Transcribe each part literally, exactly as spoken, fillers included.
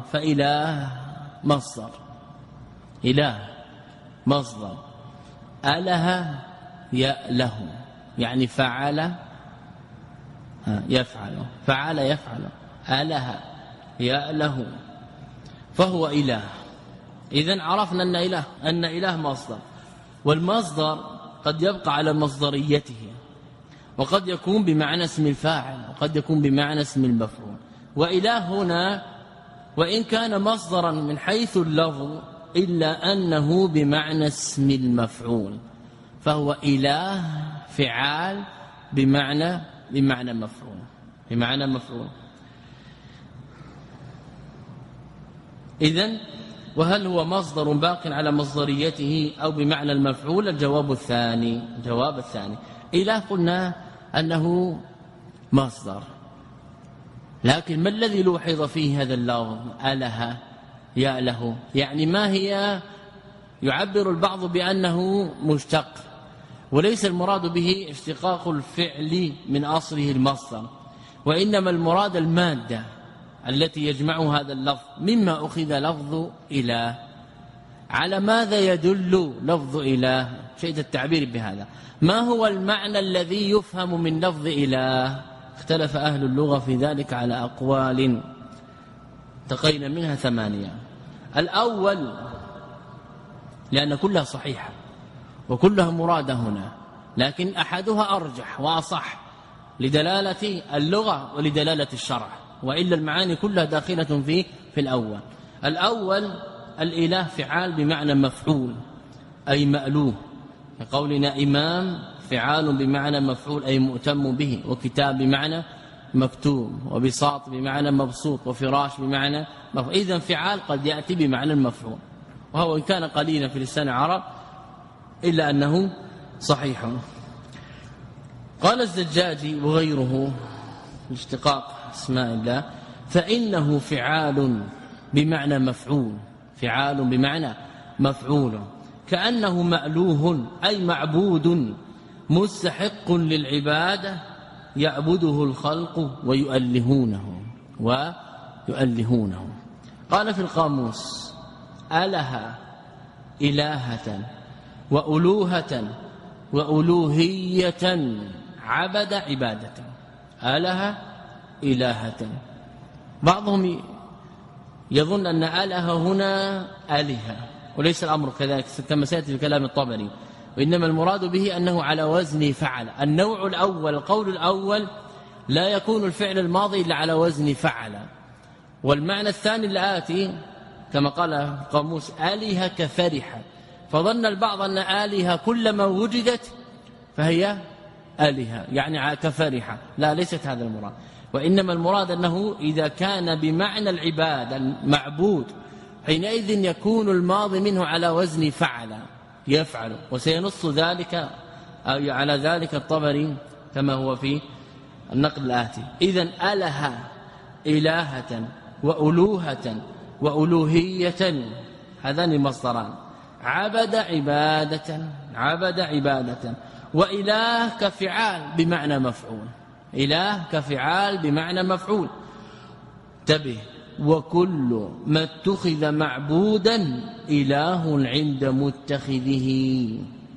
فإله مصدر، إله مصدر، أله يأله يعني فعل يفعل، فعل يفعل، أله يأله، فهو إله. إذن عرفنا أن إله أن إله مصدر، والمصدر قد يبقى على مصدريته، وقد يكون بمعنى اسم الفاعل، وقد يكون بمعنى اسم المفعول. وإله هنا وإن كان مصدرا من حيث اللفظ إلا أنه بمعنى اسم المفعول، فهو إله فعال بمعنى بمعنى مفعول بمعنى مفعول. إذن وهل هو مصدر باق على مصدريته أو بمعنى المفعول؟ الجواب الثاني. الجواب الثاني إله قلنا أنه مصدر، لكن ما الذي لوحظ فيه هذا اللفظ أله يأله؟ يعني ما هي؟ يعبر البعض بأنه مشتق، وليس المراد به اشتقاق الفعل من أصله المصدر، وإنما المراد المادة التي يجمع هذا اللفظ. مما أخذ لفظ إله؟ على ماذا يدل لفظ إله؟ شيء التعبير بهذا. ما هو المعنى الذي يفهم من لفظ إله؟ اختلف أهل اللغة في ذلك على أقوال تقينا منها ثمانية. الأول لأن كلها صحيحة وكلها مرادة هنا، لكن أحدها أرجح وأصح لدلالة اللغة ولدلالة الشرع، وإلا المعاني كلها داخلة فيه في الأول. الأول الإله فعال بمعنى مفعول أي مألوه، كقولنا إمام فعال بمعنى مفعول أي مؤتم به، وكتاب بمعنى مكتوب، وبساط بمعنى مبسوط، وفراش بمعنى مفعول. إذن فعال قد يأتي بمعنى المفعول، وهو إن كان قليلا في لسان العرب إلا أنه صحيح. قال الزجاجي وغيره اشتقاق اسماء الله فإنه فعال بمعنى مفعول، فعال بمعنى مفعول، كأنه مألوه أي معبود مستحق للعبادة يعبده الخلق ويؤلهونه ويؤلهونه. قال في القاموس أله إلهة وألوهة وألوهية عبد عبادة. أله إلهة، بعضهم يظن أن أله هنا آلهة، وليس الأمر كذلك كما سيأتي في كلام الطبري، وإنما المراد به أنه على وزن فعل. النوع الأول القول الأول لا يكون الفعل الماضي إلا على وزن فعل، والمعنى الثاني الآتي كما قال القاموس آلهة كفرحة، فظن البعض أن آلهة كلما وجدت فهي آلهة يعني كفرحة، لا ليست هذا المراد، وإنما المراد أنه إذا كان بمعنى العباد المعبود حينئذ يكون الماضي منه على وزن فعل يفعل، وسينص ذلك أو على ذلك الطبري كما هو في النقل الآتي. إذن أله إلهة وألوهة وألوهية هذان مصدران، عبد عبادة عبد عبادة، وإله كفعال بمعنى مفعول، إله كفعال بمعنى مفعول. انتبه، وكل ما اتخذ معبودا إله عند متخذه،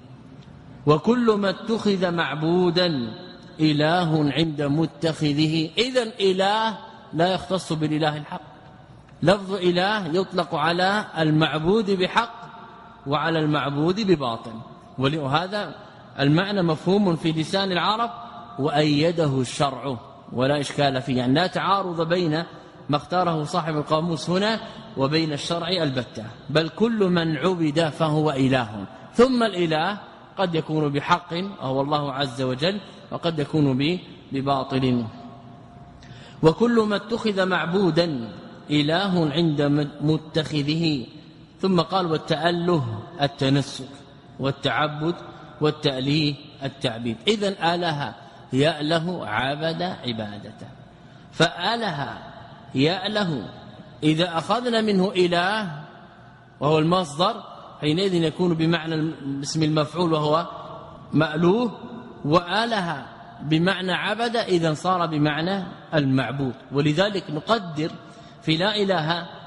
وكل ما اتخذ معبودا إله عند متخذه. إذن إله لا يختص بالإله الحق، لفظ إله يطلق على المعبود بحق وعلى المعبود بباطل، ولهذا المعنى مفهوم في لسان العرب وأيده الشرع ولا إشكال فيه، يعني لا تعارض بين ما اختاره صاحب القاموس هنا وبين الشرع البتة، بل كل من عبد فهو إله. ثم الإله قد يكون بحق وهو الله عز وجل، وقد يكون بباطل. وكل ما اتخذ معبودا إله عند متخذه. ثم قال والتأله التنسك، والتعبد والتأليه التعبيد. إذن آله يأله عبد عبادته، فآله يأله إذا أخذنا منه إله وهو المصدر حينئذ يكون بمعنى اسم المفعول وهو مألوه، وآله بمعنى عبد إذن صار بمعنى المعبود. ولذلك نقدر في لا إله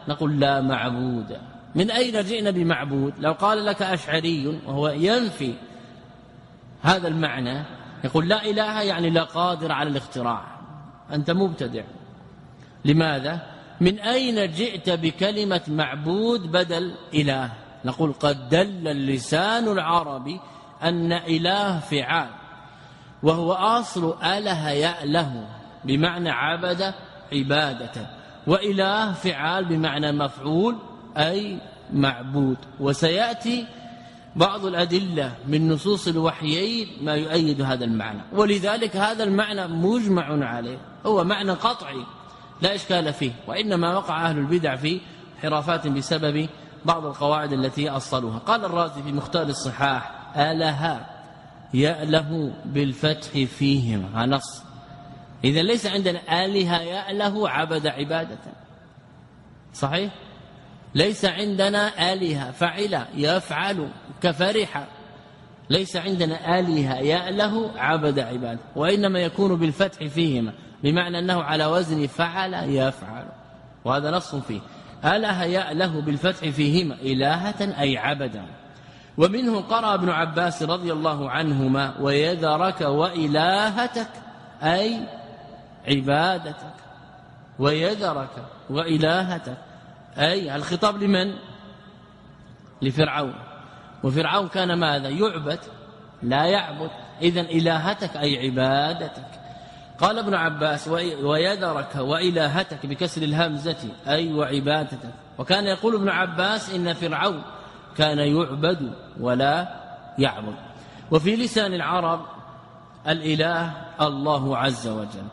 نقول لا معبود. من أين جئنا بمعبود؟ لو قال لك أشعري وهو ينفي هذا المعنى يقول لا إله يعني لا قادر على الاختراع، أنت مبتدع. لماذا؟ من أين جئت بكلمة معبود بدل إله؟ نقول قد دل اللسان العربي أن إله فعال، وهو أصل أله يأله بمعنى عبد عبادة، وإله فعال بمعنى مفعول أي معبود. وسيأتي بعض الأدلة من نصوص الوحيين ما يؤيد هذا المعنى، ولذلك هذا المعنى مجمع عليه، هو معنى قطعي لا إشكال فيه، وإنما وقع أهل البدع في حرافات بسبب بعض القواعد التي أصلوها. قال الرازي في مختار الصحاح آلها يأله بالفتح فيهما نص. إذا ليس عندنا آلهة يأله عبد عبادة، صحيح؟ ليس عندنا آلهة فعل يفعل كفرح، ليس عندنا آلهة يأله عبد عبادة، وإنما يكون بالفتح فيهما بمعنى أنه على وزن فعل يفعل، وهذا نص فيه. آله يأله بالفتح فيهما إلهة أي عبدا. ومنه قرأ ابن عباس رضي الله عنهما ويذرك وإلهتك أي عبادتك، ويذرك وإلهتك أي الخطاب لمن؟ لفرعون، وفرعون كان ماذا؟ يعبد لا يعبد، إذن إلهتك أي عبادتك. قال ابن عباس ويذرك وإلهتك بكسر الهمزة أي وعبادتك. وكان يقول ابن عباس إن فرعون كان يعبد ولا يعبد. وفي لسان العرب الإله الله عز وجل،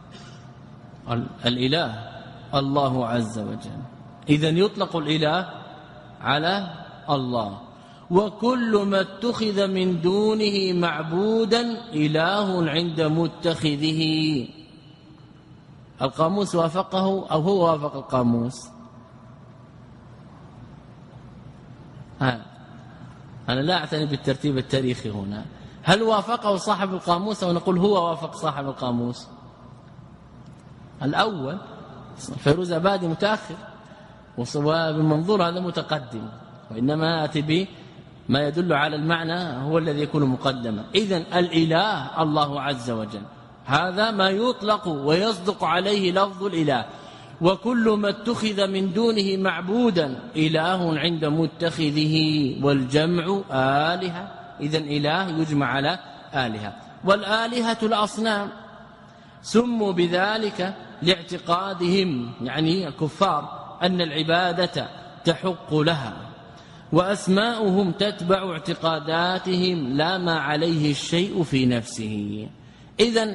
الإله الله عز وجل، إذن يطلق الإله على الله. وكل ما اتخذ من دونه معبودا إله عند متخذه. القاموس وافقه أو هو وافق القاموس؟ ها. أنا لا أعتني بالترتيب التاريخي هنا، هل وافقه صاحب القاموس أو نقول هو وافق صاحب القاموس؟ الأول فيروز أبادي متأخر، وبالمنظور هذا متقدم، وإنما أتي به ما يدل على المعنى هو الذي يكون مقدما. إذن الإله الله عز وجل هذا ما يطلق ويصدق عليه لفظ الإله. وكل ما اتخذ من دونه معبودا إله عند متخذه، والجمع آلهة، إذن إله يجمع على آلهة. والآلهة الأصنام سموا بذلك لاعتقادهم يعني الكفار أن العبادة تحق لها، وأسماؤهم تتبع اعتقاداتهم لا ما عليه الشيء في نفسه. إذن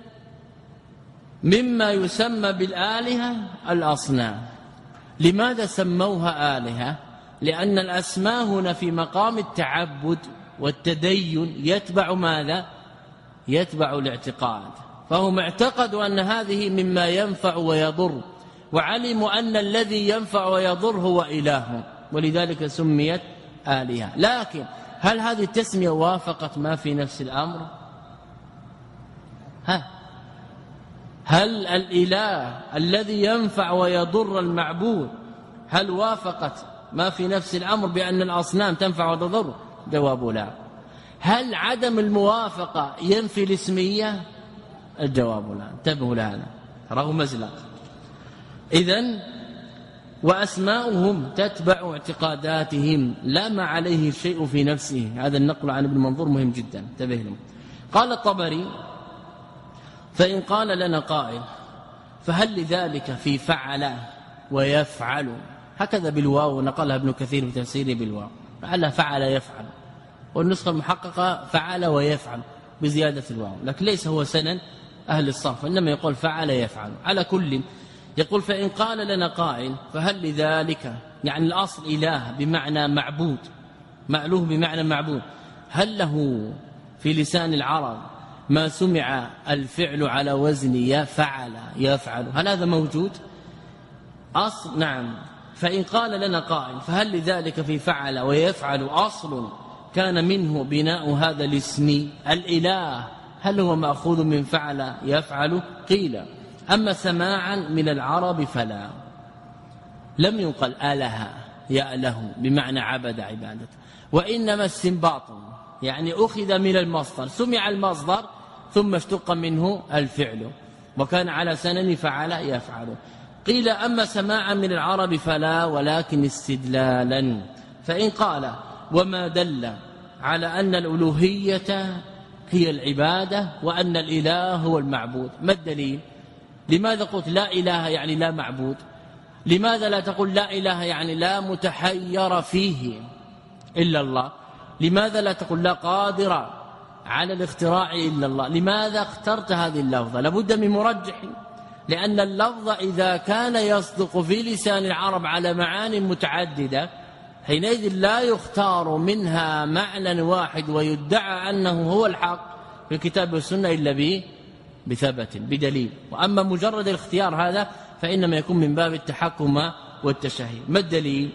مما يسمى بالآلهة الأصنام. لماذا سموها آلهة؟ لأن الأسماء هنا في مقام التعبد والتدين يتبع ماذا؟ يتبع الاعتقاد، فهم اعتقدوا أن هذه مما ينفع ويضر، وعلموا أن الذي ينفع ويضر هو إله، ولذلك سميت آلهة. لكن هل هذه التسمية وافقت ما في نفس الأمر؟ ها هل الإله الذي ينفع ويضر المعبود هل وافقت ما في نفس الأمر بأن الأصنام تنفع وتضر؟ جواب لا. هل عدم الموافقة ينفي الاسمية؟ الجواب لا. انتبهوا لهذا، تراه مزلق. إذن وأسماؤهم تتبع اعتقاداتهم لا ما عليه الشيء في نفسه. هذا النقل عن ابن منظور مهم جدا، انتبه له. قال الطبري فإن قال لنا قائل فهل لذلك في فعل ويفعل، هكذا بالواو، نقلها ابن كثير في تفسيره بالواو، لعلها فعل يفعل، والنسخة المحققة فعل ويفعل بزيادة الواو، لكن ليس هو سنن أهل الصرف، إنما يقول فعل يفعل. على كل يقول فإن قال لنا قائل فهل لذلك، يعني الأصل إله بمعنى معبود، مألوه بمعنى معبود، هل له في لسان العرب ما سمع الفعل على وزن يفعل يفعل؟ هل هذا موجود؟ أصل نعم. فإن قال لنا قائل فهل لذلك في فعل ويفعل أصل كان منه بناء هذا الاسم الإله، هل هو مأخوذ من فعل يفعل؟ قيل أما سماعا من العرب فلا. لم ينقل آله يأله بمعنى عبد عبادته، وإنما استنباط يعني أخذ من المصدر، سمع المصدر ثم اشتق منه الفعل، وكان على سنن فعل يفعل. قيل أما سماعا من العرب فلا، ولكن استدلالا. فإن قال وما دل على أن الألوهية هي العبادة وأن الإله هو المعبود، ما الدليل؟ لماذا قلت لا إله يعني لا معبود؟ لماذا لا تقول لا إله يعني لا متحير فيه إلا الله؟ لماذا لا تقول لا قادر على الاختراع إلا الله؟ لماذا اخترت هذه اللفظة؟ لابد من مرجح، لأن اللفظ إذا كان يصدق في لسان العرب على معان متعددة حينئذ لا يختار منها معنى واحد ويدعى أنه هو الحق في الكتاب والسنة إلا به بثبت بدليل. وأما مجرد الاختيار هذا فإنما يكون من باب التحكم والتشهي. ما الدليل؟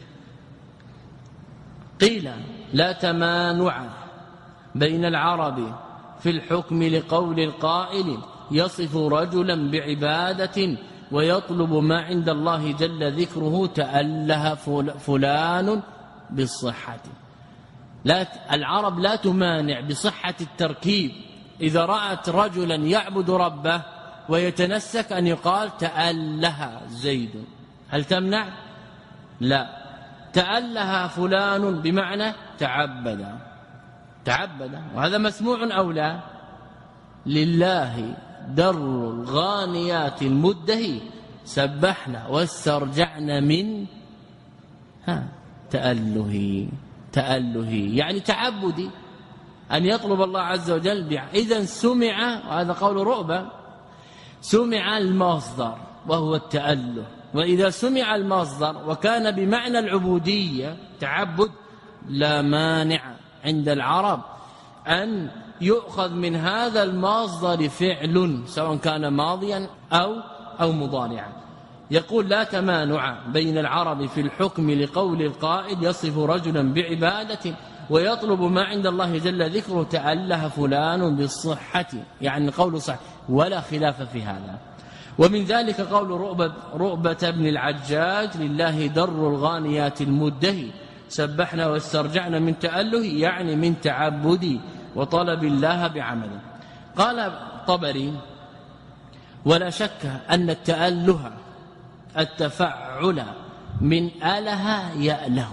قيل لا تمانع بين العرب في الحكم لقول القائل يصف رجلا بعبادة ويطلب ما عند الله جل ذكره تأله فلان بالصحة. لا العرب لا تمانع بصحة التركيب إذا رأت رجلا يعبد ربه ويتنسك أن يقال تأله زيد، هل تمنع؟ لا، تأله فلان بمعنى تعبد تعبد وهذا مسموع أو لا؟ لله در الغانيات المدهي سبحنا واسترجعنا من ها تأله تأله يعني تعبدي، أن يطلب الله عز وجل. إذا سمع، وهذا قول رؤبة، سمع المصدر وهو التأله، وإذا سمع المصدر وكان بمعنى العبودية تعبد لا مانع عند العرب أن يؤخذ من هذا المصدر فعل سواء كان ماضيا أو أو مضارعا. يقول لا تمانع بين العرب في الحكم لقول القائل يصف رجلا بعبادة ويطلب ما عند الله جل ذكره تأله فلان بالصحة، يعني قول صح ولا خلاف في هذا. ومن ذلك قول رؤبة, رؤبة بن العجاج لله در الغانيات المدهي سبحنا واسترجعنا من تأله، يعني من تعبدي وطلب الله بعمله. قال طبري ولا شك أن التأله التفعل من أله يأله.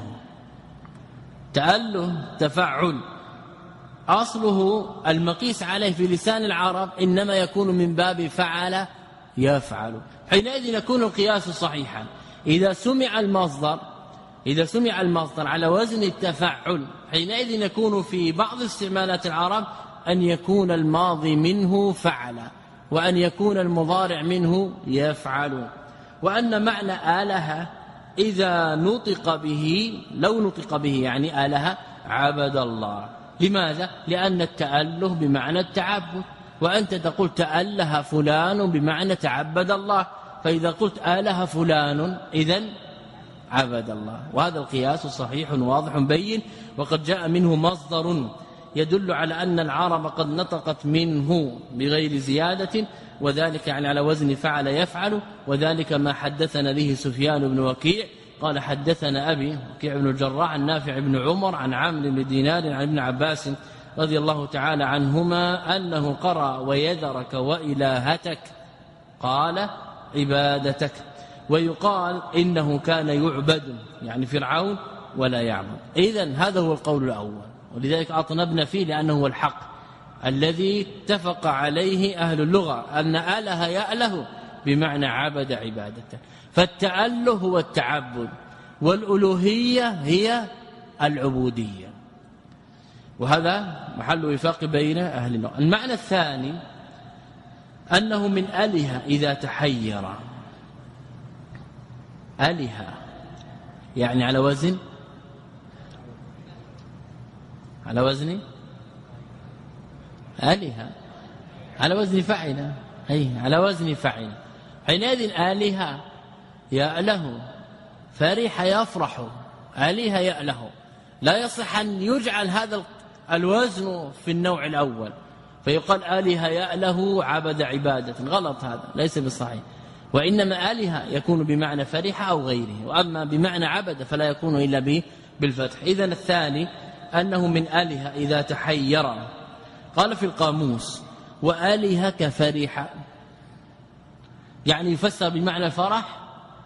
تأله تفعل أصله المقيس عليه في لسان العرب إنما يكون من باب فعل يفعل، حينئذ يكون القياس صحيحا. إذا سمع المصدر إذا سمع المصدر على وزن التفعل حينئذ يكون في بعض استعمالات العرب أن يكون الماضي منه فعل وأن يكون المضارع منه يفعل. وأن معنى آله إذا نطق به لو نطق به يعني آله عبد الله. لماذا؟ لأن التأله بمعنى التعبد، وأنت تقول تأله فلان بمعنى تعبد الله، فإذا قلت آله فلان إذن عبد الله. وهذا القياس صحيح واضح بين، وقد جاء منه مصدر يدل على أن العرب قد نطقت منه بغير زيادة، وذلك يعني على وزن فعل يفعل. وذلك ما حدثنا به سفيان بن وكيع قال حدثنا أبي وكيع بن الجراح عن نافع بن عمر عن عامر بن دينار عن ابن عباس رضي الله تعالى عنهما أنه قرأ ويذرك وإلهتك قال عبادتك. ويقال إنه كان يعبد يعني فرعون ولا يعبد. إذن هذا هو القول الأول، ولذلك أطنبنا فيه لأنه هو الحق الذي اتفق عليه أهل اللغة أن آله يأله بمعنى عبد عبادته. فالتأله هو التعبد والألوهية هي العبودية، وهذا محل وفاق بين أهل اللغة. المعنى الثاني أنه من آله إذا تحير. آله يعني على وزن على وزن آلهة على وزن فعل، أي على وزن فعل. حينئذ آلهة يأله فرح يفرح، آلهة يأله. لا يصح أن يجعل هذا الوزن في النوع الأول فيقال آلهة يأله عبد عبادة، غلط، هذا ليس بالصحيح. وإنما آلهة يكون بمعنى فرح أو غيره، وأما بمعنى عبد فلا يكون إلا به بالفتح. إذن الثاني أنه من آلهة إذا تحير. قال في القاموس وآلهة كفرح، يعني يفسر بمعنى الفرح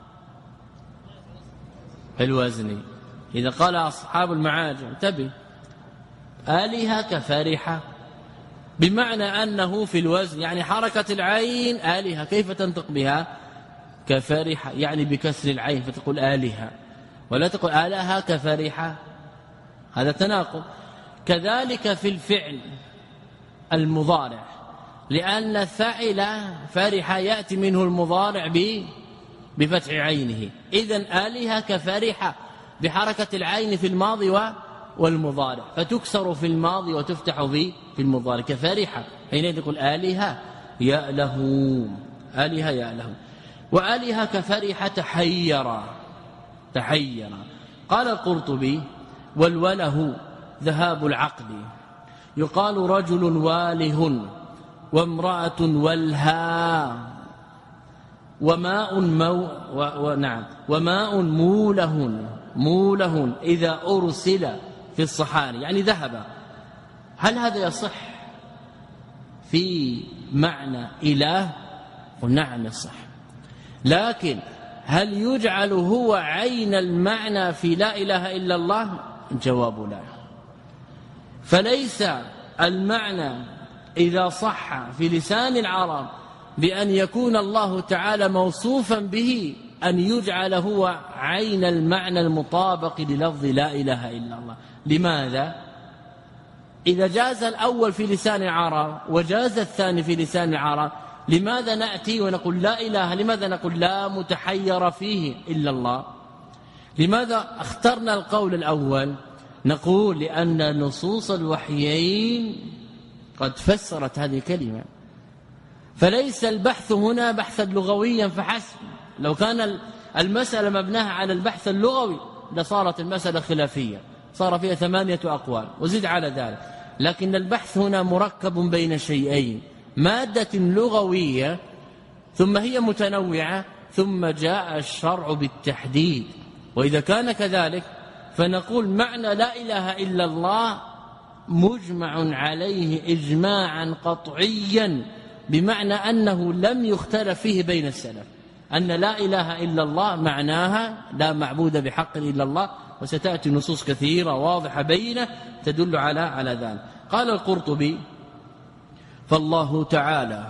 الوزني. إذا قال أصحاب المعاجم انتبه آلهة كفرح بمعنى أنه في الوزن، يعني حركة العين آلهة كيف تنطق بها؟ كفرح، يعني بكسر العين فتقول آلهة ولا تقول آلهة كفرح، هذا تناقض. كذلك في الفعل المضارع، لأن فعل فرح يأتي منه المضارع بفتح عينه، إذن آلهة كفرح بحركة العين في الماضي والمضارع، فتكسر في الماضي وتفتح في في المضارع كفرح، حينئذ يقول آلهة يأله، آلهة يأله. وآلهة كفرح تحير، تحير. قال القرطبي والوله ذهاب العقل، يقال رجل واله وامرأة ولها وماء مو ونعم وماء موله موله إذا أرسل في الصحاري، يعني ذهب. هل هذا يصح في معنى إله؟ نعم يصح، لكن هل يجعل هو عين المعنى في لا إله إلا الله؟ الجواب لا. فليس المعنى إذا صح في لسان العرب بأن يكون الله تعالى موصوفا به أن يجعل هو عين المعنى المطابق للفظ لا إله إلا الله. لماذا؟ إذا جاز الأول في لسان العرب وجاز الثاني في لسان العرب، لماذا نأتي ونقول لا إله؟ لماذا نقول لا متحير فيه إلا الله؟ لماذا اخترنا القول الأول؟ نقول لأن نصوص الوحيين قد فسرت هذه الكلمة، فليس البحث هنا بحثا لغويا فحسب. لو كان المسألة مبناها على البحث اللغوي لصارت المسألة خلافية، صار فيها ثمانية أقوال وزد على ذلك. لكن البحث هنا مركب بين شيئين، مادة لغوية ثم هي متنوعة، ثم جاء الشرع بالتحديد. وإذا كان كذلك فنقول معنى لا إله إلا الله مجمع عليه إجماعا قطعيا، بمعنى أنه لم يختلف فيه بين السلف، أن لا إله إلا الله معناها لا معبود بحق إلا الله، وستأتي نصوص كثيرة واضحة بينة تدل على على ذلك. قال القرطبي فالله تعالى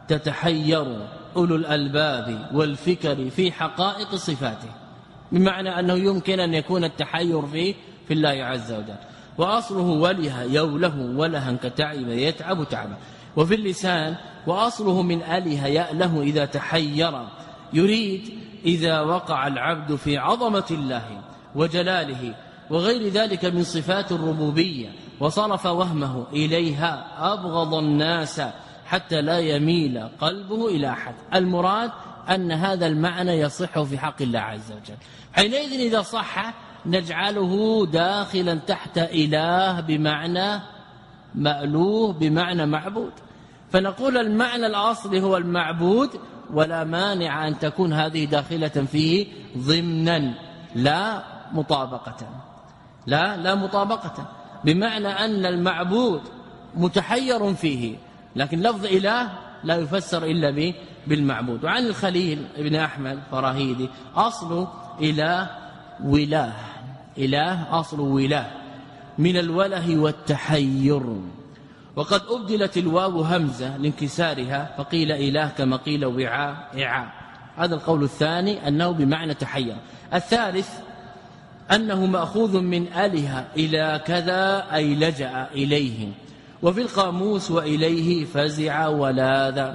تتحير أولو الألباب والفكر في حقائق صفاته، بمعنى أنه يمكن أن يكون التحير فيه في الله عز وجل. وأصله ولها يوله ولها كتعب يتعب تعبا. وفي اللسان وأصله من أله يأله إذا تحير، يريد إذا وقع العبد في عظمة الله وجلاله وغير ذلك من صفات الربوبية وصرف وهمه إليها أبغض الناس حتى لا يميل قلبه إلى أحد. المراد أن هذا المعنى يصح في حق الله عز وجل. حينئذ إذا صح نجعله داخلا تحت إله بمعنى مألوه بمعنى معبود، فنقول المعنى الأصلي هو المعبود، ولا مانع أن تكون هذه داخلة فيه ضمنا لا مطابقة، لا لا مطابقة، بمعنى أن المعبود متحير فيه، لكن لفظ إله لا يفسر إلا به بالمعبود. وعن الخليل ابن أحمد فراهيدي أصل إله وله، إله أصل وله من الوله والتحير، وقد أبدلت الواو همزة لانكسارها فقيل إله كما قيل وعاء إعاء. هذا القول الثاني أنه بمعنى تحير. الثالث أنه مأخوذ من آلهة إلى كذا أي لجأ إليه، وفي القاموس وإليه فزع ولاذ.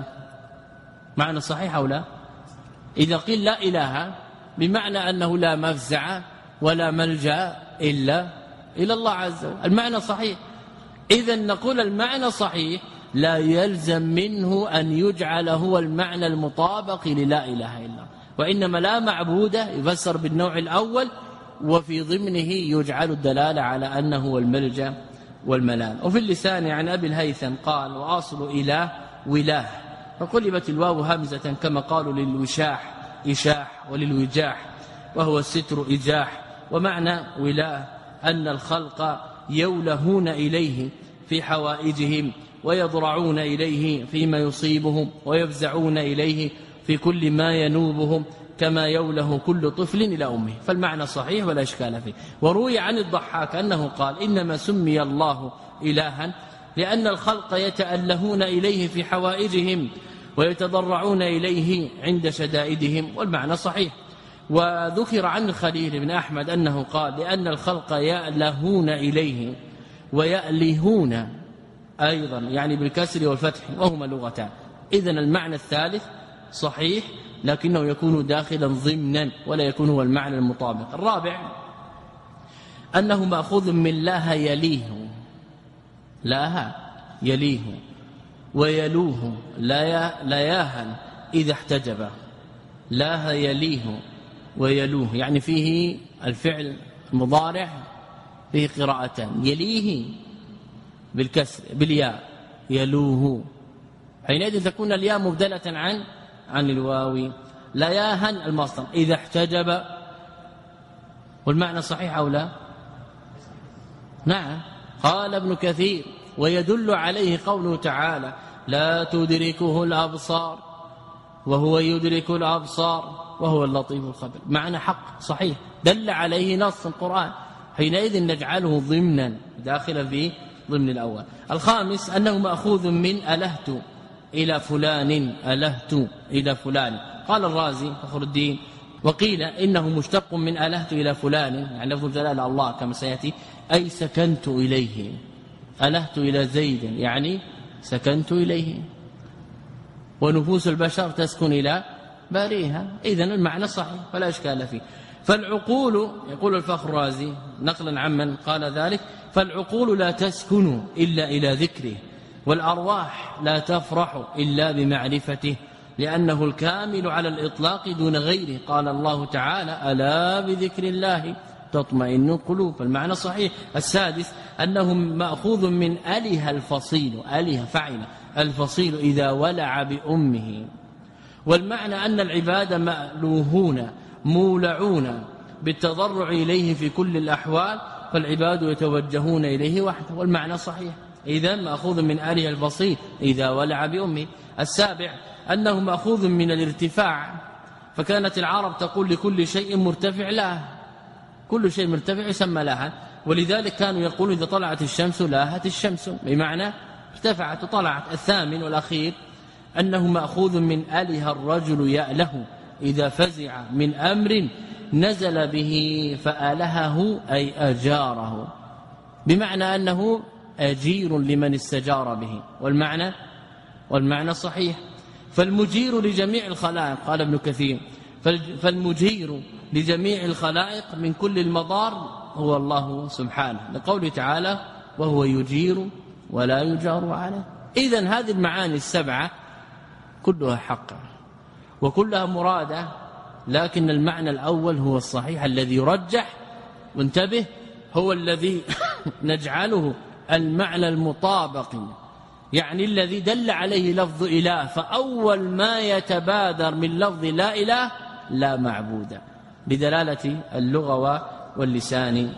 معنى صحيح أو لا؟ إذا قيل لا إله بمعنى أنه لا مفزع ولا ملجأ إلا إلى الله عز وجل، المعنى صحيح. إذن نقول المعنى صحيح لا يلزم منه أن يجعل هو المعنى المطابق للا إله إلا الله، وإنما لا معبود يفسر بالنوع الأول، وفي ضمنه يجعل الدلالة على أنه هو الملجأ والملال. وفي اللسان عن أبي الهيثم قال وأصل إله وله فقلبت الواو همزة كما قالوا للوشاح إشاح وللوجاح وهو الستر إجاح. ومعنى ولاة أن الخلق يولهون إليه في حوائجهم ويضرعون إليه فيما يصيبهم ويفزعون إليه في كل ما ينوبهم كما يوله كل طفل إلى أمه. فالمعنى صحيح ولا إشكال فيه. وروي عن الضحاك أنه قال إنما سمي الله إلها لأن الخلق يتألهون إليه في حوائجهم ويتضرعون إليه عند شدائدهم، والمعنى صحيح. وذكر عن الخليل بن أحمد أنه قال لأن الخلق يألهون إليه ويألهون أيضا يعني بالكسر والفتح وهما لغتان. إذن المعنى الثالث صحيح لكنه يكون داخلا ضمنا ولا يكون هو المعنى المطابق. الرابع أنه مأخوذ من لاها يليه، لاها يليه ويلوه لياها إذا احتجب، لاها يليه ويلوه يعني فيه الفعل المضارع فيه قراءتان، يليه بالكسر بالياء يلوه، حينئذ تكون الياء مبدلة عن عن الواو. لياها المصدر إذا احتجب، والمعنى صحيح أو لا؟ نعم. قال ابن كثير ويدل عليه قوله تعالى لا تدركه الأبصار وهو يدرك الأبصار وهو اللطيف الخبير. معنى حق صحيح دل عليه نص القرآن، حينئذ نجعله ضمنا داخلا في ضمن الأول. الخامس أنه مأخوذ من ألهت إلى فلان، ألهت إلى فلان. قال الرازي فخر الدين وقيل إنه مشتق من ألهت إلى فلان يعني لفظ جلال الله كما سيأتي أي سكنت إليه، ألهت إلى زيد يعني سكنت إليه، ونفوس البشر تسكن إلى باريها. إذن المعنى صحيح فلا إشكال فيه. فالعقول يقول الفخر الرازي نقلا عمن قال ذلك فالعقول لا تسكن إلا إلى ذكره والأرواح لا تفرح إلا بمعرفته لأنه الكامل على الإطلاق دون غيره. قال الله تعالى ألا بذكر الله تطمئن القلوب، المعنى صحيح. السادس أنه مأخوذ من أله الفصيل، أله فعل الفصيل إذا ولع بأمه، والمعنى أن العباد مألوهون مولعون بالتضرع إليه في كل الأحوال، فالعباد يتوجهون إليه وحده، والمعنى صحيح. إذن مأخوذ من أله الفصيل إذا ولع بأمه. السابع أنه مأخوذ من الارتفاع، فكانت العرب تقول لكل شيء مرتفع لا، كل شيء مرتفع يسمى لاها، ولذلك كانوا يقولون إذا طلعت الشمس لاهت الشمس بمعنى ارتفعت وطلعت. الثامن والأخير أنه مأخوذ من أله الرجل يأله إذا فزع من أمر نزل به فآلهه أي أجاره، بمعنى أنه أجير لمن استجار به، والمعنى والمعنى صحيح. فالمجير لجميع الخلائق قال ابن كثير فالمجير لجميع الخلائق من كل المضار هو الله سبحانه، لقوله تعالى وهو يجير ولا يجار عليه. إذن هذه المعاني السبعة كلها حق وكلها مرادة، لكن المعنى الأول هو الصحيح الذي يرجح، وانتبه هو الذي نجعله المعنى المطابق، يعني الذي دل عليه لفظ إله، فأول ما يتبادر من لفظ لا إله لا معبود بدلالة اللغة واللسان.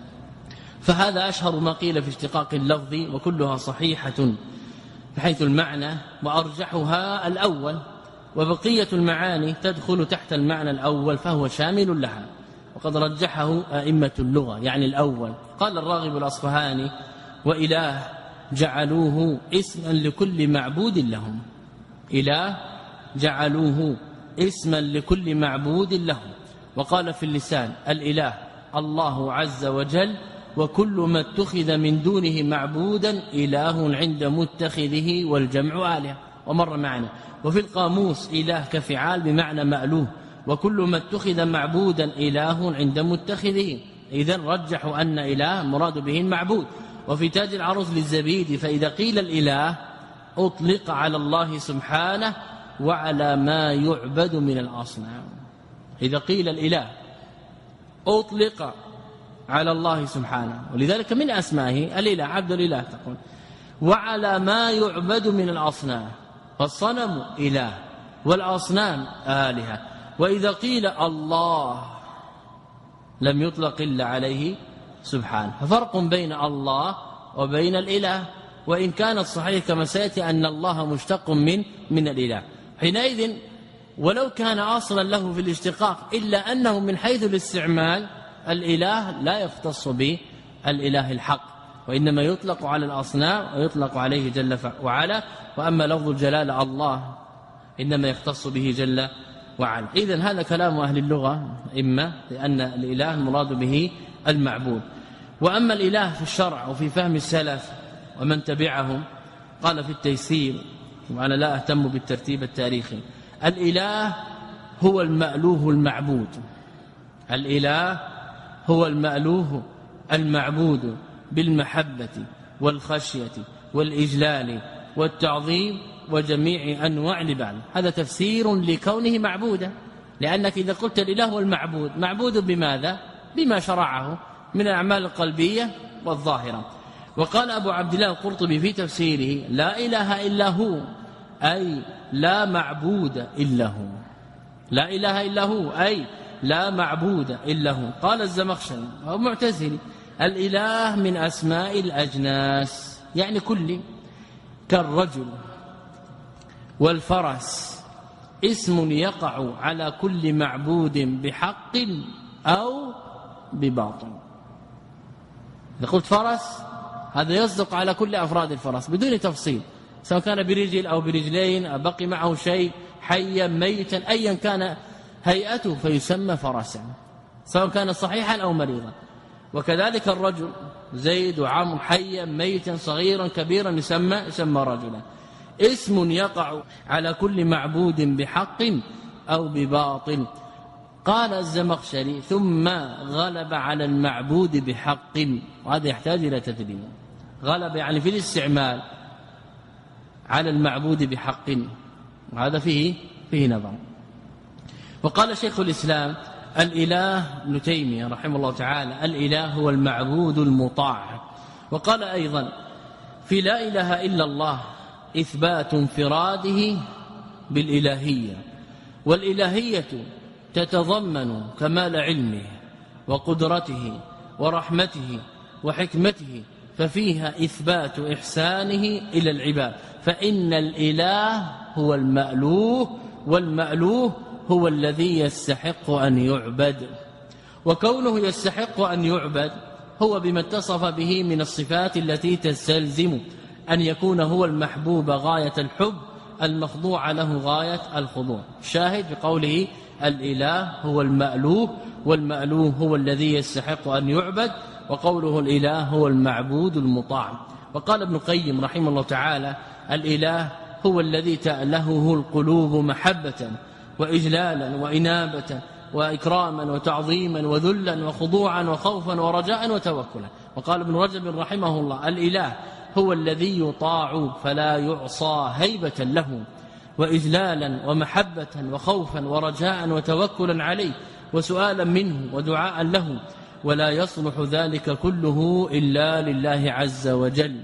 فهذا أشهر ما قيل في اشتقاق اللفظ، وكلها صحيحة بحيث المعنى، وأرجحها الأول، وبقية المعاني تدخل تحت المعنى الأول فهو شامل لها، وقد رجحه أئمة اللغة يعني الأول. قال الراغب الأصفهاني وإله جعلوه اسما لكل معبود لهم، إله جعلوه اسما لكل معبود لهم. وقال في اللسان الإله الله عز وجل، وكل ما اتخذ من دونه معبودا إله عند متخذه، والجمع آلهة ومر معنا. وفي القاموس إله كفعال بمعنى مألوه، وكل ما اتخذ معبودا إله عند متخذه. إذن رجحوا أن إله مراد به المعبود. وفي تاج العروس للزبيدي فإذا قيل الإله أطلق على الله سبحانه وعلى ما يعبد من الأصنام. إذا قيل الإله أطلق على الله سبحانه، ولذلك من أسمائه الإله عبد الإله تقول، وعلى ما يعبد من الأصنام، فالصنم إله والأصنام آلهة. وإذا قيل الله لم يطلق إلا عليه سبحانه، ففرق بين الله وبين الإله، وإن كان الصحيح كما سيأتي أن الله مشتق من من الإله. حينئذ ولو كان أصلا له في الاشتقاق إلا أنه من حيث الاستعمال الإله لا يختص بالإله الحق، وإنما يطلق على الأصنام ويطلق عليه جل وعلا. وأما لفظ الجلالة الله إنما يختص به جل وعلا. إذن هذا كلام أهل اللغة، إما لأن الإله المراد به المعبود. وأما الإله في الشرع وفي فهم السلف ومن تبعهم قال في التيسير، وأنا لا أهتم بالترتيب التاريخي، الإله هو المألوه المعبود. الإله هو المألوه المعبود بالمحبة والخشية والإجلال والتعظيم وجميع أنواع العبادة. هذا تفسير لكونه معبودا، لأنك إذا قلت الإله هو المعبود، معبود بماذا؟ بما شرعه من الأعمال القلبية والظاهرة. وقال أبو عبد الله القرطبي في تفسيره لا إله إلا هو، أي لا معبود إلا هو. لا إله إلا هو أي لا معبود إلا هو. قال الزمخشري أو معتزلي الإله من أسماء الأجناس، يعني كل، كالرجل والفرس اسم يقع على كل معبود بحق أو بباطل. إذا قلت فرس هذا يصدق على كل أفراد الفرس بدون تفصيل، سواء كان برجل أو برجلين أو بقي معه شيء حيا ميتا أيا كان هيئته فيسمى فرسا، سواء كان صحيحا أو مريضا. وكذلك الرجل زيد وعمرو حيا ميتا صغيرا كبيرا يسمى يسمى رجلا. اسم يقع على كل معبود بحق أو بباطل. قال الزمخشري ثم غلب على المعبود بحق، وهذا يحتاج إلى تدريب. غلب يعني في الاستعمال على المعبود بحق، وهذا فيه فيه نظر. وقال شيخ الإسلام الإله ابن تيمية رحمه الله تعالى الإله هو المعبود المطاع. وقال أيضا في لا إله إلا الله إثبات انفراده بالإلهية، والإلهية تتضمن كمال علمه وقدرته ورحمته وحكمته، ففيها إثبات إحسانه إلى العباد، فإن الإله هو المألوه، والمألوه هو الذي يستحق أن يعبد. وكونه يستحق أن يعبد هو بما اتصف به من الصفات التي تستلزم أن يكون هو المحبوب غاية الحب المخضوع له غاية الخضوع. شاهد بقوله الإله هو المألوه، والمألوه هو الذي يستحق أن يعبد، وقوله الإله هو المعبود المطاع. وقال ابن القيم رحمه الله تعالى الإله هو الذي تألهه القلوب محبة وإجلالا وإنابة وإكراما وتعظيما وذلا وخضوعا وخوفا ورجاء وتوكلا. وقال ابن رجب رحمه الله الإله هو الذي يطاع فلا يعصى هيبة له وإجلالا ومحبة وخوفا ورجاء وتوكلا عليه وسؤالا منه ودعاء له، ولا يصلح ذلك كله إلا لله عز وجل،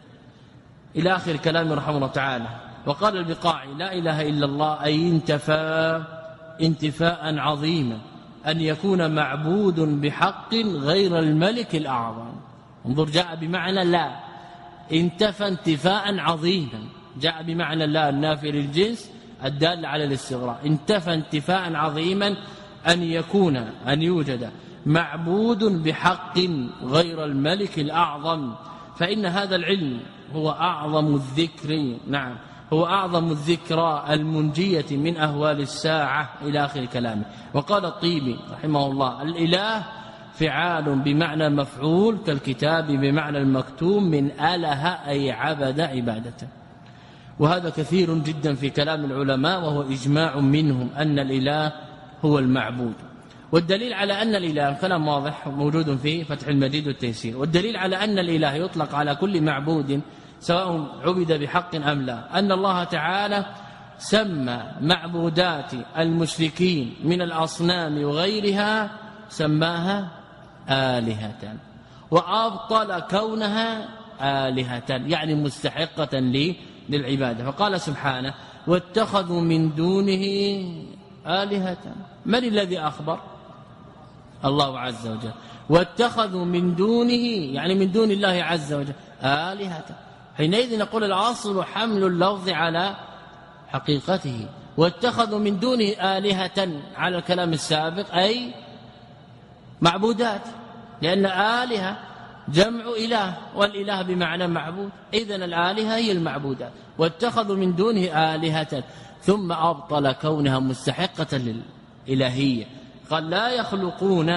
إلى آخر كلام رحمه الله تعالى. وقال البقاعي لا إله إلا الله أي انتفى انتفاء عظيما أن يكون معبود بحق غير الملك الأعظم. انظر جاء بمعنى لا، انتفى انتفاء عظيما، جاء بمعنى لا النافي للجنس الدال على الاستغراق. انتفى انتفاء عظيما أن يكون أن يوجد معبود بحق غير الملك الأعظم، فإن هذا العلم هو أعظم الذكر، نعم هو أعظم الذكرى المنجية من أهوال الساعة، إلى آخر كلامه. وقال الطيبي رحمه الله الإله فعال بمعنى مفعول كالكتاب بمعنى المكتوم من أله أي عبد عبادته. وهذا كثير جدا في كلام العلماء، وهو إجماع منهم أن الإله هو المعبود. والدليل على أن الإله كلام واضح موجود في فتح المجيد والتيسير، والدليل على أن الإله يطلق على كل معبود سواء عبد بحق أم لا أن الله تعالى سمى معبودات المشركين من الأصنام وغيرها سماها آلهة، وأبطل كونها آلهة يعني مستحقة للعبادة. فقال سبحانه واتخذوا من دونه آلهة. من الذي أخبر؟ الله عز وجل. واتخذوا من دونه يعني من دون الله عز وجل آلهة. حينئذ نقول الأصل حمل اللفظ على حقيقته. واتخذوا من دونه آلهة على الكلام السابق أي معبودات، لأن آلهة جمع إله، والإله بمعنى معبود، إذن الآلهة هي المعبودات. واتخذوا من دونه آلهة، ثم أبطل كونها مستحقة للإلهية. قال لا يخلقون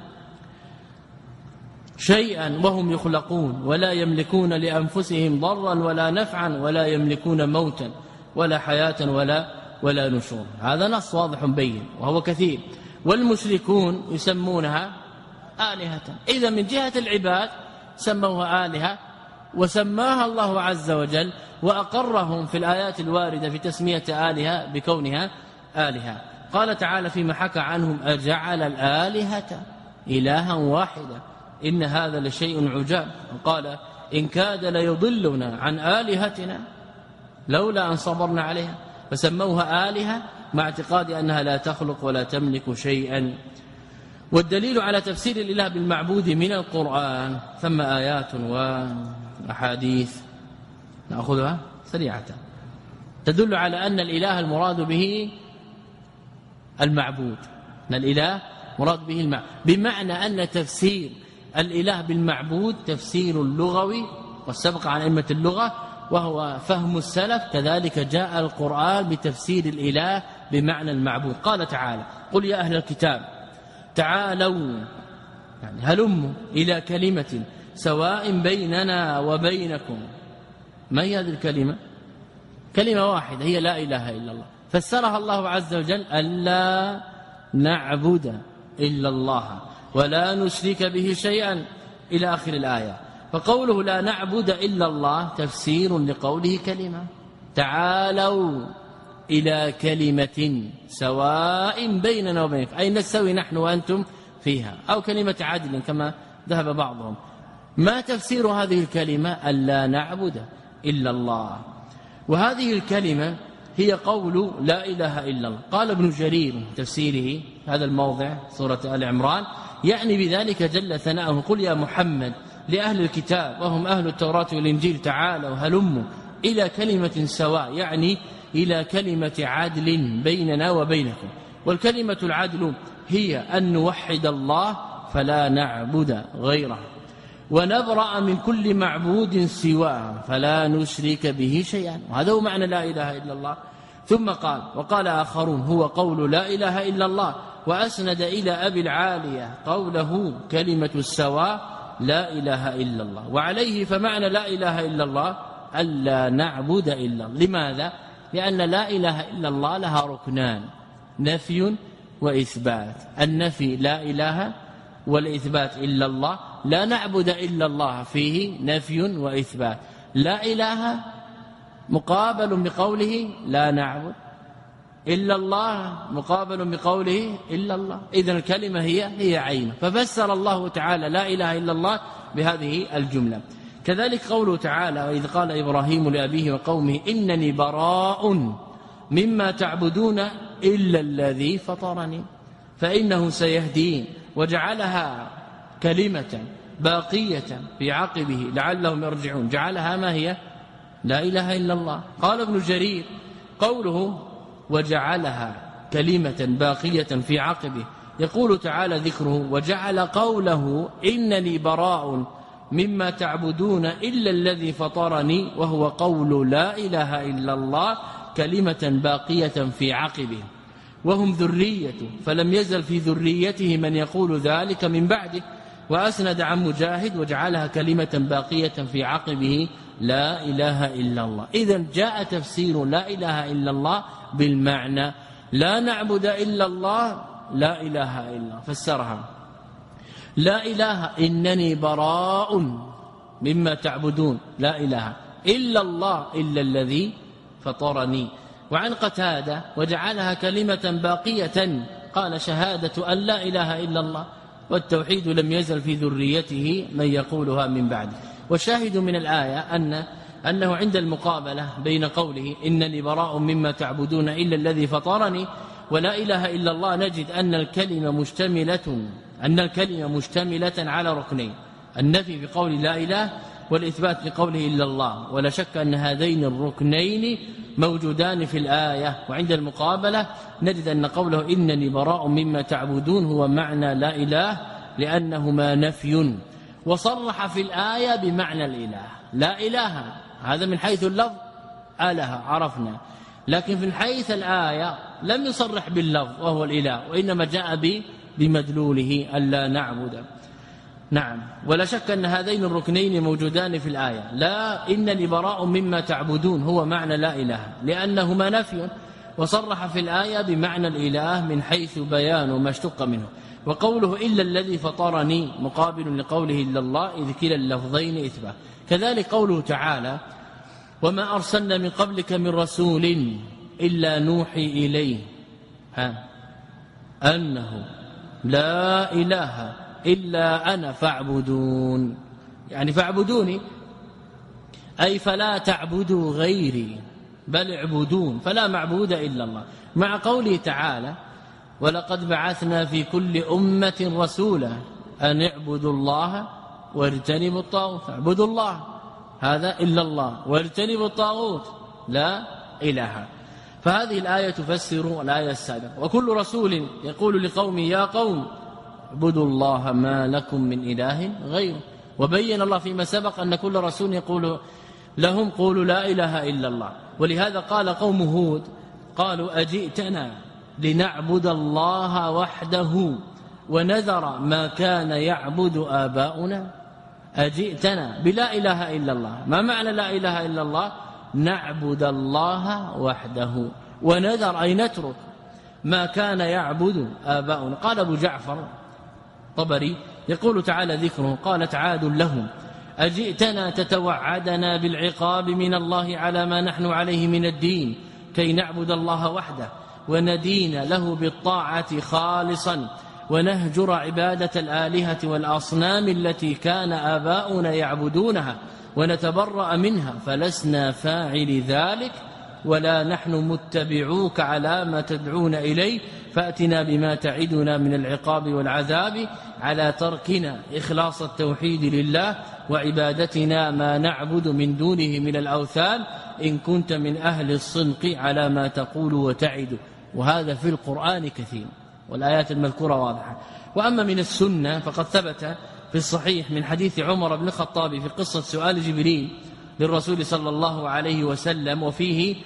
شيئا وهم يخلقون، ولا يملكون لأنفسهم ضرا ولا نفعا، ولا يملكون موتا ولا حياة ولا ولا نشور. هذا نص واضح بين وهو كثير. والمشركون يسمونها آلهة. إذا من جهة العباد سموها آلهة، وسماها الله عز وجل وأقرهم في الآيات الواردة في تسمية آلهة بكونها آلهة. قال تعالى فيما حكى عنهم أجعل الآلهة إلها واحدة إن هذا لشيء عجاب. وقال إن كاد ليضلنا عن آلهتنا لولا أن صبرنا عليها. فسموها آلهة مع اعتقاد أنها لا تخلق ولا تملك شيئا. والدليل على تفسير الإله بالمعبود من القرآن ثم آيات وأحاديث نأخذها سريعة تدل على أن الإله المراد به المعبود، أن الإله مراد به المعبود، بمعنى أن تفسير الإله بالمعبود تفسير لغوي والسبق عن أئمة اللغة وهو فهم السلف. كذلك جاء القرآن بتفسير الإله بمعنى المعبود. قال تعالى قل يا أهل الكتاب تعالوا يعني هلموا إلى كلمة سواء بيننا وبينكم. ما هي هذه الكلمة؟ كلمة واحدة هي لا إله إلا الله. فسرها الله عز وجل ألا نعبد إلا الله ولا نشرك به شيئا إلى آخر الآية. فقوله لا نعبد إلا الله تفسير لقوله كلمة. تعالوا إلى كلمة سواء بيننا وبينكم أي نستوي نحن وأنتم فيها، أو كلمة عدل كما ذهب بعضهم. ما تفسير هذه الكلمة ألا نعبد إلا الله؟ وهذه الكلمة هي قول لا إله إلا الله. قال ابن جرير تفسيره هذا الموضع سورة آل عمران يعني بذلك جل ثناؤه قل يا محمد لأهل الكتاب وهم أهل التوراة والإنجيل تعالوا هلموا إلى كلمة سواء يعني إلى كلمة عدل بيننا وبينكم. والكلمة العدل هي أن نوحد الله فلا نعبد غيره ونبرأ من كل معبود سواه فلا نشرك به شيئا. وهذا هو معنى لا إله إلا الله. ثم قال وقال آخرون هو قول لا إله إلا الله، وأسند إلى أبي العالية قوله كلمة السواء لا إله إلا الله. وعليه فمعنى لا إله إلا الله ألا نعبد إلا الله. لماذا؟ لأن لا إله إلا الله لها ركنان نفي وإثبات. النفي لا إله والإثبات إلا الله. لا نعبد إلا الله فيه نفي وإثبات. لا إله مقابل بقوله لا نعبد إلا الله مقابل بقوله إلا الله. إذن الكلمة هي هي عينه. ففسر الله تعالى لا إله إلا الله بهذه الجملة. كذلك قوله تعالى وإذ قال إبراهيم لأبيه وقومه إنني براء مما تعبدون إلا الذي فطرني فإنه سيهدين. وجعلها كلمة باقية في عقبه لعلهم يرجعون. جعلها ما هي؟ لا إله إلا الله. قال ابن جرير قوله وجعلها كلمة باقية في عقبه يقول تعالى ذكره وجعل قوله إنني براء مما تعبدون إلا الذي فطرني وهو قول لا إله إلا الله كلمة باقية في عقبه وهم ذرية فلم يزل في ذريته من يقول ذلك من بعده. وأسند عن مجاهد وجعلها كلمة باقية في عقبه لا إله إلا الله. إذن جاء تفسير لا إله إلا الله بالمعنى لا نعبد إلا الله لا إله إلا الله. فسرها لا إله إنني براء مما تعبدون لا إله إلا الله إلا الذي فطرني. وعن قتادة وجعلها كلمة باقية قال شهادة أن لا إله إلا الله والتوحيد لم يزل في ذريته من يقولها من بعده. وشاهد من الآية أن أنه عند المقابلة بين قوله إنني براء مما تعبدون إلا الذي فطرني ولا إله إلا الله نجد أن الكلمة مشتملة أن الكلمة مشتملة على ركنين النفي بقول لا إله والإثبات بقوله إلا الله ولا شك أن هذين الركنين موجودان في الآية وعند المقابلة نجد أن قوله إنني براء مما تعبدون هو معنى لا إله لأنهما نفي وصرح في الآية بمعنى الإله لا إله هذا من حيث اللفظ آله عرفنا لكن في حيث الآية لم يصرح باللفظ وهو الإله وإنما جاء بمدلوله ألا نعبد نعم ولا شك أن هذين الركنين موجودان في الآية لا إنني براء مما تعبدون هو معنى لا إله لأنهما نفي وصرح في الآية بمعنى الإله من حيث بيان ما اشتق منه وقوله إلا الذي فطرني مقابل لقوله إلا الله إذ كلا اللفظين إثبات كذلك قوله تعالى وما أرسلنا من قبلك من رسول إلا نوحي إليه ها أنه لا إله إلا أنا فاعبدون يعني فاعبدوني أي فلا تعبدوا غيري بل اعبدون فلا معبود إلا الله مع قوله تعالى ولقد بعثنا في كل أمة رسولا أن اعبدوا الله واجتنبوا الطاغوت اعبدوا الله هذا إلا الله واجتنبوا الطاغوت لا إله فهذه الآية تفسر الآية السابقة وكل رسول يقول لقومه يا قوم اعبدوا الله ما لكم من إله غيره وبين الله فيما سبق أن كل رسول يقول لهم قولوا لا إله إلا الله ولهذا قال قوم هود قالوا أجئتنا لنعبد الله وحده ونذر ما كان يعبد آباؤنا أجئتنا بلا إله إلا الله ما معنى لا إله إلا الله نعبد الله وحده ونذر أي نترك ما كان يعبد آباؤنا قال أبو جعفر طبري يقول تعالى ذكره قالت عاد لهم أجئتنا تتوعدنا بالعقاب من الله على ما نحن عليه من الدين كي نعبد الله وحده وندين له بالطاعة خالصا ونهجر عبادة الآلهة والأصنام التي كان آباؤنا يعبدونها ونتبرأ منها فلسنا فاعل ذلك ولا نحن متبعوك على ما تدعون إليه فأتنا بما تعدنا من العقاب والعذاب على تركنا إخلاص التوحيد لله وعبادتنا ما نعبد من دونه من الأوثان إن كنت من أهل الصدق على ما تقول وتعد وهذا في القرآن كثير والآيات المذكورة واضحة وأما من السنة فقد ثبت في الصحيح من حديث عمر بن الخطاب في قصة سؤال جبريل للرسول صلى الله عليه وسلم وفيه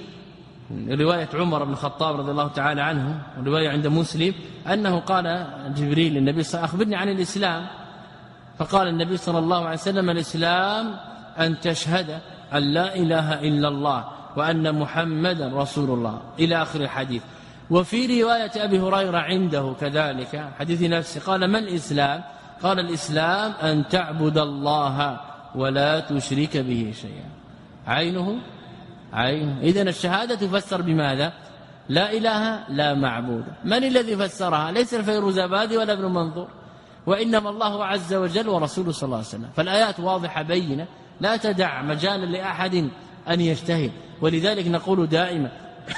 رواية عمر بن الخطاب رضي الله تعالى عنه ورواية عند مسلم أنه قال جبريل للنبي صلى الله عليه وسلم أخبرني عن الإسلام فقال النبي صلى الله عليه وسلم الإسلام أن تشهد أن لا إله إلا الله وأن محمدا رسول الله إلى آخر الحديث وفي رواية أبي هريرة عنده كذلك حديث نفسه قال ما الإسلام قال الإسلام أن تعبد الله ولا تشرك به شيئا عينه عينه إذن الشهادة تفسر بماذا لا إله لا معبود من الذي فسرها ليس الفيروزابادي ولا ابن منظور وإنما الله عز وجل ورسوله صلى الله عليه وسلم فالآيات واضحة بينة لا تدع مجالا لأحد أن يجتهد ولذلك نقول دائما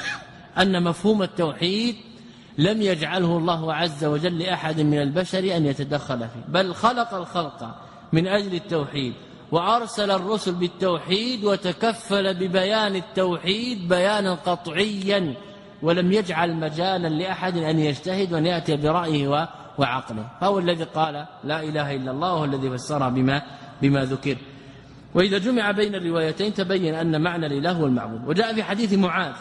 أن مفهوم التوحيد لم يجعله الله عز وجل لأحد من البشر أن يتدخل فيه بل خلق الخلق من أجل التوحيد وأرسل الرسل بالتوحيد وتكفل ببيان التوحيد بيانا قطعيا ولم يجعل مجالا لأحد أن يجتهد وأن يأتي برأيه وعقله فهو الذي قال لا إله إلا الله وهو الذي فسرها بما, بما ذكر وإذا جمع بين الروايتين تبين أن معنى الإله هو المعبود وجاء في حديث معاذ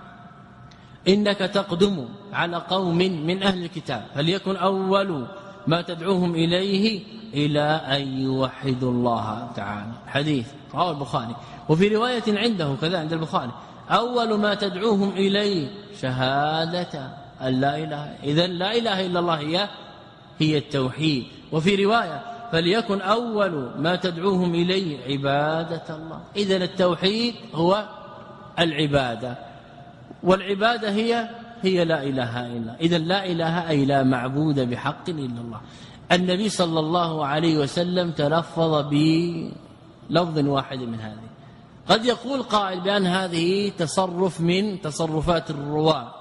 إنك تقدم على قوم من أهل الكتاب فليكن أول ما تدعوهم إليه إلى أن يوحدوا الله تعالى حديث رواه البخاري وفي رواية عنده كذا عند البخاري أول ما تدعوهم إليه شهادة أن لا إله إذن لا إله إلا الله هي هي التوحيد وفي رواية فليكن أول ما تدعوهم إليه عبادة الله إذن التوحيد هو العبادة والعبادة هي هي لا إله إلا إذن لا إله أي لا معبود بحق إلا الله النبي صلى الله عليه وسلم تلفظ بلفظ واحد من هذه قد يقول قائل بأن هذه تصرف من تصرفات الرواة،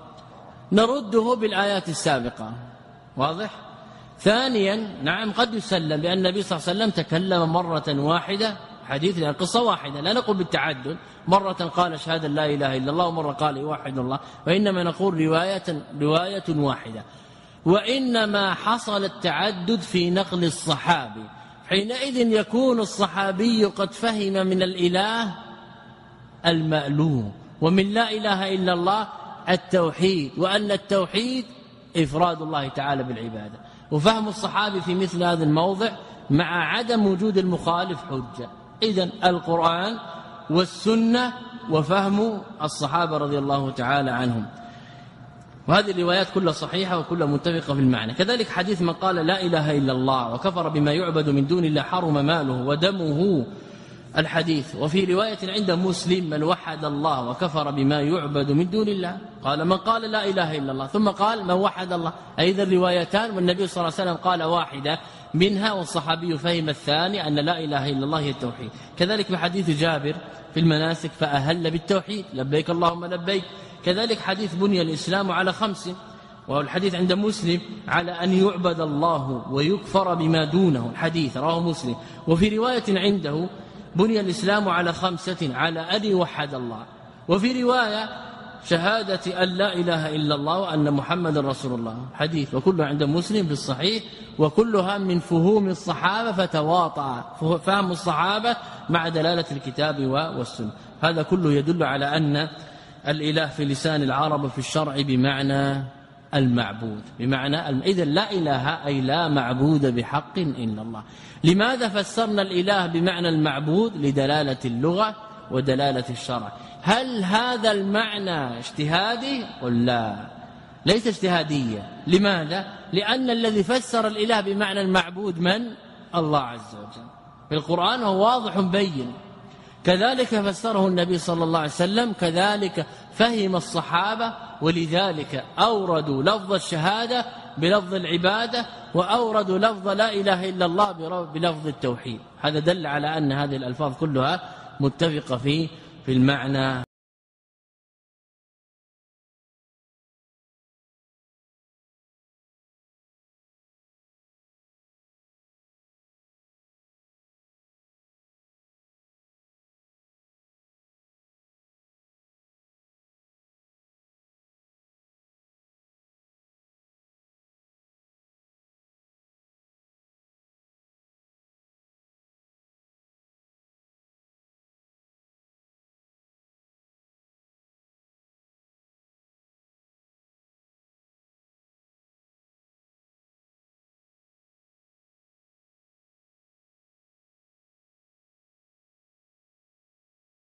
نرده بالآيات السابقة، واضح؟ ثانيا نعم قد يسلم بأن النبي صلى الله عليه وسلم تكلم مرة واحدة، حديث لأن قصة واحدة، لا نقول بالتعدد، مرة قال شهادة لا إله إلا الله ومرة قال يوحد الله، وإنما نقول رواية, رواية واحدة. وإنما حصل التعدد في نقل الصحابي، حينئذ يكون الصحابي قد فهم من الإله المألوه، ومن لا إله إلا الله التوحيد، وأن التوحيد إفراد الله تعالى بالعبادة. وفهم الصحابي في مثل هذا الموضع مع عدم وجود المخالف حجة. إذن القرآن والسنة وفهم الصحابة رضي الله تعالى عنهم، وهذه الروايات كلها صحيحة وكلها متفقة في المعنى. كذلك حديث من قال لا إله إلا الله وكفر بما يعبد من دون الله حرم ماله ودمه، الحديث. وفي رواية عند مسلم من وحد الله وكفر بما يعبد من دون الله، قال من قال لا إله إلا الله ثم قال من وحد الله، أيضا الروايتان، والنبي صلى الله عليه وسلم قال واحدة منها والصحابي فهم الثاني أن لا إله إلا الله هي التوحيد. كذلك بحديث جابر في المناسك فأهل بالتوحيد لبيك اللهم لبيك. كذلك حديث بني الإسلام على خمس، وهو الحديث عند مسلم على أن يعبد الله ويكفر بما دونه، الحديث رواه مسلم. وفي رواية عنده بني الإسلام على خمسة على أن يوحد الله. وفي رواية شهادة أن لا إله إلا الله وأن محمد رسول الله، حديث، وكله عند مسلم في الصحيح، وكلها من فهوم الصحابة فتواطأ فهم الصحابة مع دلالة الكتاب والسنة. هذا كله يدل على أن الإله في لسان العرب في الشرع بمعنى المعبود، بمعنى إذن لا إله أي لا معبود بحق إلا الله. لماذا فسرنا الإله بمعنى المعبود؟ لدلالة اللغة ودلالة الشرع. هل هذا المعنى اجتهادي؟ قل لا، ليس اجتهادية. لماذا؟ لأن الذي فسر الإله بمعنى المعبود من؟ الله عز وجل في القرآن، وهو واضح بين. كذلك فسره النبي صلى الله عليه وسلم، كذلك فهم الصحابة، ولذلك أوردوا لفظ الشهادة بلفظ العبادة، وأوردوا لفظ لا إله إلا الله بلفظ التوحيد. هذا دل على أن هذه الألفاظ كلها متفقة في في المعنى.